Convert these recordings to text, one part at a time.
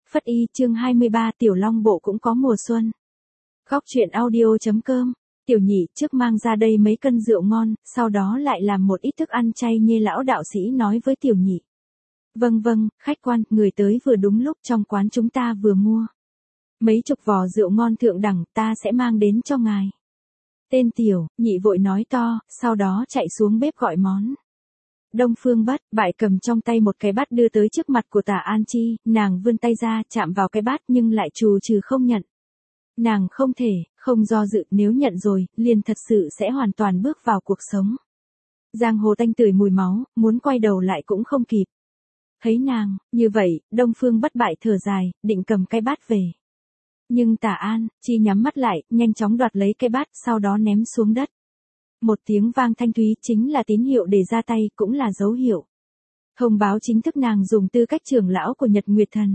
Phất Y chương 23 Tiểu Long Bộ cũng có mùa xuân. Góc truyện audio.com. Tiểu Nhị trước mang ra đây mấy cân rượu ngon, sau đó lại làm một ít thức ăn chay như lão đạo sĩ nói với Tiểu Nhị. Vâng vâng, khách quan, người tới vừa đúng lúc, trong quán chúng ta vừa mua mấy chục vò rượu ngon thượng đẳng, ta sẽ mang đến cho ngài. Tên Tiểu Nhị vội nói to, sau đó chạy xuống bếp gọi món. Đông Phương Bất Bại cầm trong tay một cái bát đưa tới trước mặt của Tả An Chi, nàng vươn tay ra chạm vào cái bát nhưng lại trù trừ không nhận. Nàng không thể, không do dự, nếu nhận rồi, liền thật sự sẽ hoàn toàn bước vào cuộc sống. Giang hồ tanh tưởi mùi máu, muốn quay đầu lại cũng không kịp. Thấy nàng, như vậy, Đông Phương Bất Bại thở dài, định cầm cái bát về. Nhưng Tả An Chi nhắm mắt lại, nhanh chóng đoạt lấy cái bát, sau đó ném xuống đất. Một tiếng vang thanh thúy chính là tín hiệu để ra tay, cũng là dấu hiệu thông báo chính thức nàng dùng tư cách trưởng lão của Nhật Nguyệt Thần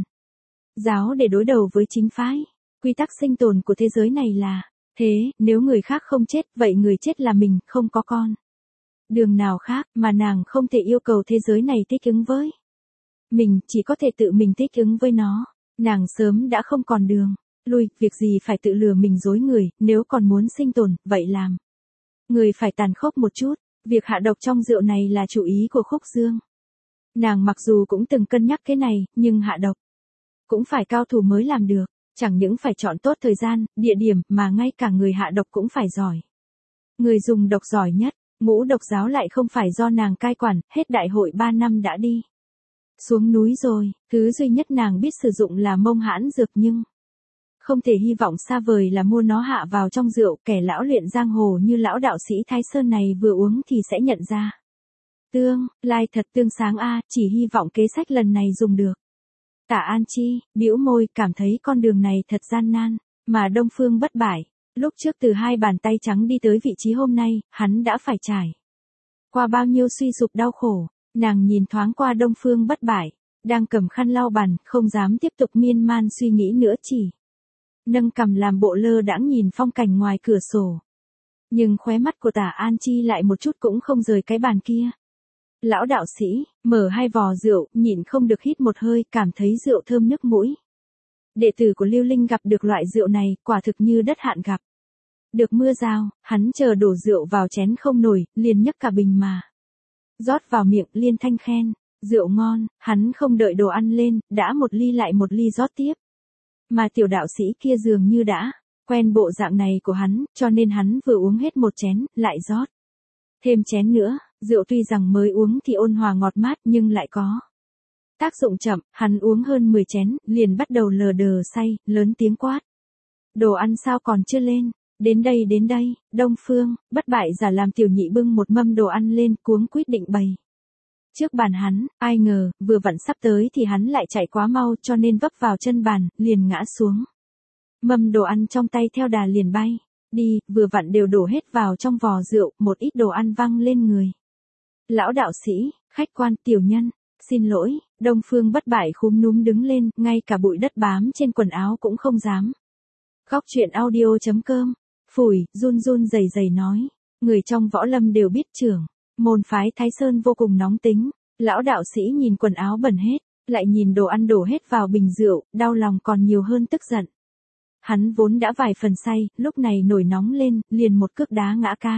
giáo để đối đầu với chính phái. Quy tắc sinh tồn của thế giới này là thế, nếu người khác không chết, vậy người chết là mình, không có con đường nào khác mà nàng không thể yêu cầu thế giới này thích ứng với mình, chỉ có thể tự mình thích ứng với nó. Nàng sớm đã không còn đường lui, việc gì phải tự lừa mình dối người, nếu còn muốn sinh tồn, vậy làm người phải tàn khốc một chút. Việc hạ độc trong rượu này là chủ ý của Khúc Dương. Nàng mặc dù cũng từng cân nhắc cái này, nhưng hạ độc cũng phải cao thủ mới làm được. Chẳng những phải chọn tốt thời gian, địa điểm, mà ngay cả người hạ độc cũng phải giỏi. Người dùng độc giỏi nhất, Ngũ Độc giáo lại không phải do nàng cai quản, hết đại hội 3 năm đã đi xuống núi rồi, thứ duy nhất nàng biết sử dụng là Mông Hãn dược, nhưng không thể hy vọng xa vời là mua nó hạ vào trong rượu, kẻ lão luyện giang hồ như lão đạo sĩ Thái Sơn này vừa uống thì sẽ nhận ra. Tương lai thật tương sáng a, chỉ hy vọng kế sách lần này dùng được. Tả An Chi bĩu môi, cảm thấy con đường này thật gian nan, mà Đông Phương Bất Bại, lúc trước từ hai bàn tay trắng đi tới vị trí hôm nay, hắn đã phải trải qua bao nhiêu suy sụp đau khổ. Nàng nhìn thoáng qua Đông Phương Bất Bại, đang cầm khăn lau bàn, không dám tiếp tục miên man suy nghĩ nữa, chỉ nâng cằm làm bộ lơ đãng nhìn phong cảnh ngoài cửa sổ. Nhưng khóe mắt của Tả An Chi lại một chút cũng không rời cái bàn kia. Lão đạo sĩ mở hai vò rượu, nhịn không được hít một hơi, cảm thấy rượu thơm nước mũi. Đệ tử của Lưu Linh gặp được loại rượu này, quả thực như đất hạn gặp được mưa rào. Hắn chờ đổ rượu vào chén không nổi, liền nhấc cả bình mà rót vào miệng, liên thanh khen rượu ngon. Hắn không đợi đồ ăn lên, đã một ly lại một ly rót tiếp. Mà tiểu đạo sĩ kia dường như đã quen bộ dạng này của hắn, cho nên hắn vừa uống hết một chén, lại rót thêm chén nữa. Rượu tuy rằng mới uống thì ôn hòa ngọt mát, nhưng lại có tác dụng chậm. Hắn uống hơn 10 chén, liền bắt đầu lờ đờ say, lớn tiếng quát. Đồ ăn sao còn chưa lên? Đến đây, Đông Phương Bất Bại giả làm Tiểu Nhị bưng một mâm đồ ăn lên, cuống quýt định bày trước bàn hắn, ai ngờ, vừa vặn sắp tới thì hắn lại chạy quá mau, cho nên vấp vào chân bàn, liền ngã xuống. Mâm đồ ăn trong tay theo đà liền bay đi, vừa vặn đều đổ hết vào trong vò rượu, một ít đồ ăn văng lên người. Lão đạo sĩ, khách quan, tiểu nhân, xin lỗi. Đông Phương Bất Bại khúm núm đứng lên, ngay cả bụi đất bám trên quần áo cũng không dám. Góc truyện audio.com. Phủi, run run rẩy rẩy nói. Người trong võ lâm đều biết trưởng môn phái Thái Sơn vô cùng nóng tính. Lão đạo sĩ nhìn quần áo bẩn hết, lại nhìn đồ ăn đổ hết vào bình rượu, đau lòng còn nhiều hơn tức giận. Hắn vốn đã vài phần say, lúc này nổi nóng lên, liền một cước đá ngã cái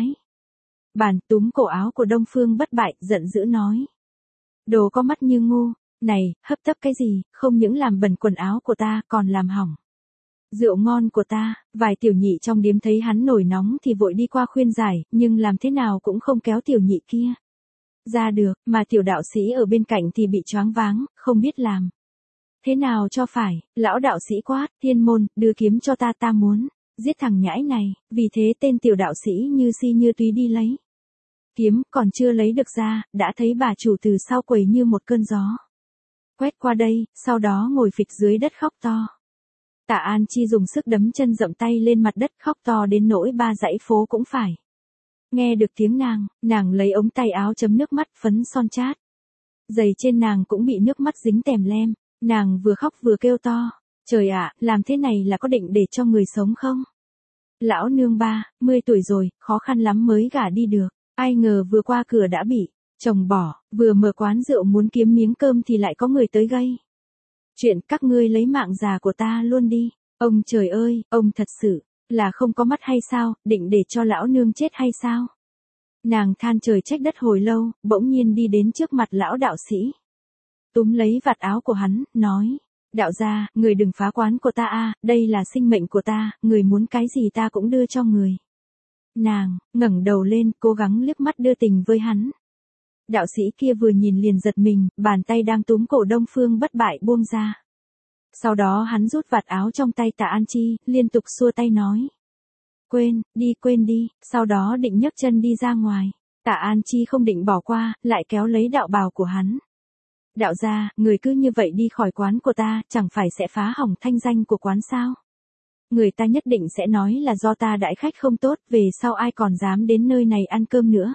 bàn, túm cổ áo của Đông Phương Bất Bại, giận dữ nói. Đồ có mắt như ngu, này, hấp tấp cái gì, không những làm bẩn quần áo của ta, còn làm hỏng rượu ngon của ta. Vài tiểu nhị trong điếm thấy hắn nổi nóng thì vội đi qua khuyên giải, nhưng làm thế nào cũng không kéo tiểu nhị kia ra được, mà tiểu đạo sĩ ở bên cạnh thì bị choáng váng, không biết làm thế nào cho phải. Lão đạo sĩ quát, Thiên Môn, đưa kiếm cho ta, ta muốn giết thằng nhãi này. Vì thế tên tiểu đạo sĩ như si như túy đi lấy kiếm, còn chưa lấy được ra, đã thấy bà chủ từ sau quầy như một cơn gió quét qua đây, sau đó ngồi phịch dưới đất khóc to. Tả An Chi dùng sức đấm chân dậm tay lên mặt đất, khóc to đến nỗi ba dãy phố cũng phải nghe được tiếng nàng lấy ống tay áo chấm nước mắt, phấn son chát giày trên nàng cũng bị nước mắt dính tèm lem. Nàng vừa khóc vừa kêu to, trời ạ, làm thế này là có định để cho người sống không? Lão nương 30 tuổi rồi, khó khăn lắm mới gả đi được, ai ngờ vừa qua cửa đã bị chồng bỏ, vừa mở quán rượu muốn kiếm miếng cơm thì lại có người tới gây Chuyện các ngươi lấy mạng già của ta luôn đi. Ông trời ơi, ông thật sự là không có mắt hay sao, định để cho lão nương chết hay sao? Nàng than trời trách đất hồi lâu, bỗng nhiên đi đến trước mặt lão đạo sĩ. Túm lấy vạt áo của hắn, nói. Đạo gia, người đừng phá quán của ta a, đây là sinh mệnh của ta, người muốn cái gì ta cũng đưa cho người. Nàng, ngẩng đầu lên, cố gắng liếc mắt đưa tình với hắn. Đạo sĩ kia vừa nhìn liền giật mình, bàn tay đang túm cổ Đông Phương Bất Bại buông ra. Sau đó hắn rút vạt áo trong tay Tạ An Chi, liên tục xua tay nói. Quên đi, sau đó định nhấc chân đi ra ngoài. Tạ An Chi không định bỏ qua, lại kéo lấy đạo bào của hắn. Đạo gia, người cứ như vậy đi khỏi quán của ta, chẳng phải sẽ phá hỏng thanh danh của quán sao? Người ta nhất định sẽ nói là do ta đãi khách không tốt, về sau ai còn dám đến nơi này ăn cơm nữa.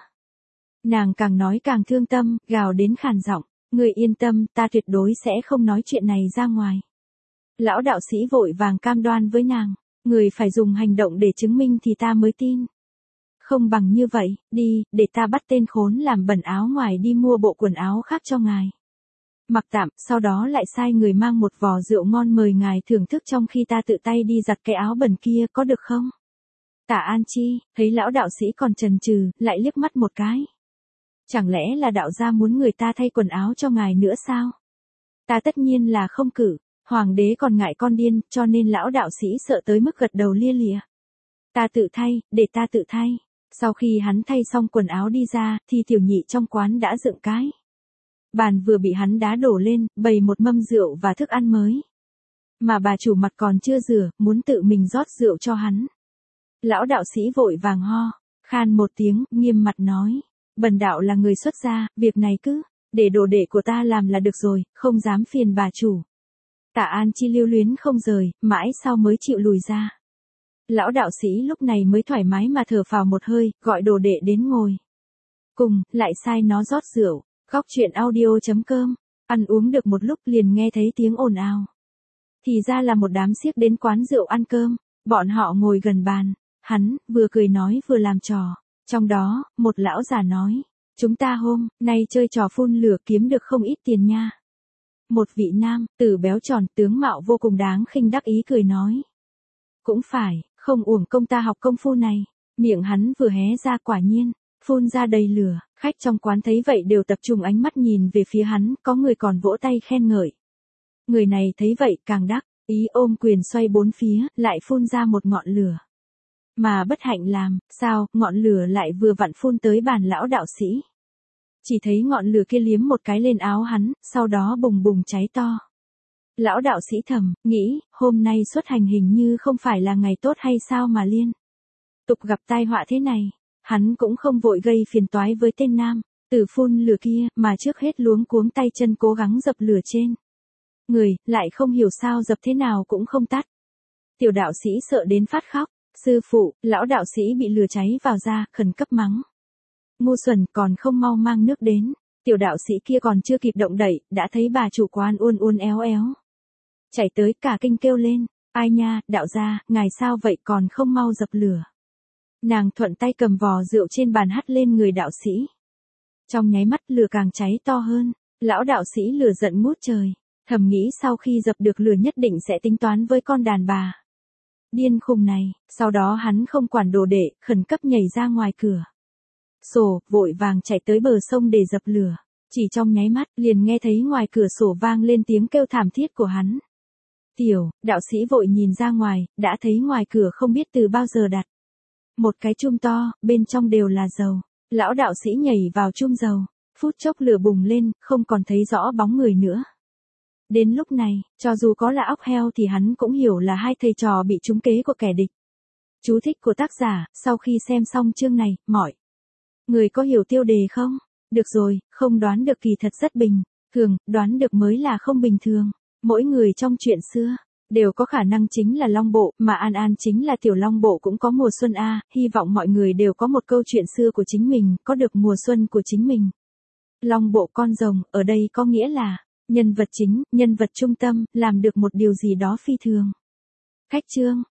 Nàng càng nói càng thương tâm, gào đến khàn giọng, người yên tâm, ta tuyệt đối sẽ không nói chuyện này ra ngoài. Lão đạo sĩ vội vàng cam đoan với nàng, người phải dùng hành động để chứng minh thì ta mới tin. Không bằng như vậy, đi, để ta bắt tên khốn làm bẩn áo ngoài đi mua bộ quần áo khác cho ngài. Mặc tạm, sau đó lại sai người mang một vò rượu ngon mời ngài thưởng thức trong khi ta tự tay đi giặt cái áo bẩn kia, có được không? Tạ An Chi, thấy lão đạo sĩ còn chần chừ, lại liếc mắt một cái. Chẳng lẽ là đạo gia muốn người ta thay quần áo cho ngài nữa sao? Ta tất nhiên là không cử, hoàng đế còn ngại con điên, cho nên lão đạo sĩ sợ tới mức gật đầu lia lịa. Ta tự thay, để ta tự thay. Sau khi hắn thay xong quần áo đi ra, thì tiểu nhị trong quán đã dựng cái bàn vừa bị hắn đá đổ lên, bày một mâm rượu và thức ăn mới. Mà bà chủ mặt còn chưa rửa, muốn tự mình rót rượu cho hắn. Lão đạo sĩ vội vàng ho, khan một tiếng, nghiêm mặt nói. Bần đạo là người xuất gia, việc này cứ để đồ đệ của ta làm là được rồi, không dám phiền bà chủ. Tạ An Chi lưu luyến không rời, mãi sau mới chịu lùi ra. Lão đạo sĩ lúc này mới thoải mái mà thở phào một hơi, gọi đồ đệ đến ngồi. Cùng, lại sai nó rót rượu. Góc truyện audio.com, ăn uống được một lúc liền nghe thấy tiếng ồn ào. Thì ra là một đám xiếc đến quán rượu ăn cơm, bọn họ ngồi gần bàn, hắn, vừa cười nói vừa làm trò. Trong đó, một lão già nói, chúng ta hôm nay chơi trò phun lửa kiếm được không ít tiền nha. Một vị nam, tử béo tròn, tướng mạo vô cùng đáng khinh đắc ý cười nói. Cũng phải, không uổng công ta học công phu này. Miệng hắn vừa hé ra quả nhiên, phun ra đầy lửa, khách trong quán thấy vậy đều tập trung ánh mắt nhìn về phía hắn, có người còn vỗ tay khen ngợi. Người này thấy vậy càng đắc ý ôm quyền xoay bốn phía, lại phun ra một ngọn lửa. Mà bất hạnh làm, sao, ngọn lửa lại vừa vặn phun tới bàn lão đạo sĩ. Chỉ thấy ngọn lửa kia liếm một cái lên áo hắn, sau đó bùng bùng cháy to. Lão đạo sĩ thầm, nghĩ, hôm nay xuất hành hình như không phải là ngày tốt hay sao mà liên tục gặp tai họa thế này. Hắn cũng không vội gây phiền toái với tên nam tử phun lửa kia, mà trước hết luống cuống tay chân cố gắng dập lửa trên người, lại không hiểu sao dập thế nào cũng không tắt. Tiểu đạo sĩ sợ đến phát khóc. Sư phụ, lão đạo sĩ bị lửa cháy vào da, khẩn cấp mắng. Ngu xuẩn, còn không mau mang nước đến. Tiểu đạo sĩ kia còn chưa kịp động đậy, đã thấy bà chủ quán uốn uốn éo éo chạy tới, cả kinh kêu lên. Ai nha, đạo gia, ngài sao vậy, còn không mau dập lửa. Nàng thuận tay cầm vò rượu trên bàn hắt lên người đạo sĩ. Trong nháy mắt lửa càng cháy to hơn. Lão đạo sĩ lửa giận ngút trời, thầm nghĩ sau khi dập được lửa nhất định sẽ tính toán với con đàn bà điên khùng này. Sau đó hắn không quản đồ đệ, khẩn cấp nhảy ra ngoài cửa sổ, vội vàng chạy tới bờ sông để dập lửa. Chỉ trong nháy mắt, liền nghe thấy ngoài cửa sổ vang lên tiếng kêu thảm thiết của hắn. Tiểu, đạo sĩ vội nhìn ra ngoài, đã thấy ngoài cửa không biết từ bao giờ đặt một cái chum to, bên trong đều là dầu. Lão đạo sĩ nhảy vào chum dầu, phút chốc lửa bùng lên, không còn thấy rõ bóng người nữa. Đến lúc này, cho dù có là óc heo thì hắn cũng hiểu là hai thầy trò bị trúng kế của kẻ địch. Chú thích của tác giả, sau khi xem xong chương này, mọi người có hiểu tiêu đề không? Được rồi, không đoán được kỳ thật rất bình thường, đoán được mới là không bình thường. Mỗi người trong chuyện xưa đều có khả năng chính là Long Bộ, mà An An chính là tiểu Long Bộ cũng có mùa xuân a, hy vọng mọi người đều có một câu chuyện xưa của chính mình, có được mùa xuân của chính mình. Long Bộ con rồng, ở đây có nghĩa là nhân vật chính, nhân vật trung tâm, làm được một điều gì đó phi thường. Khách chương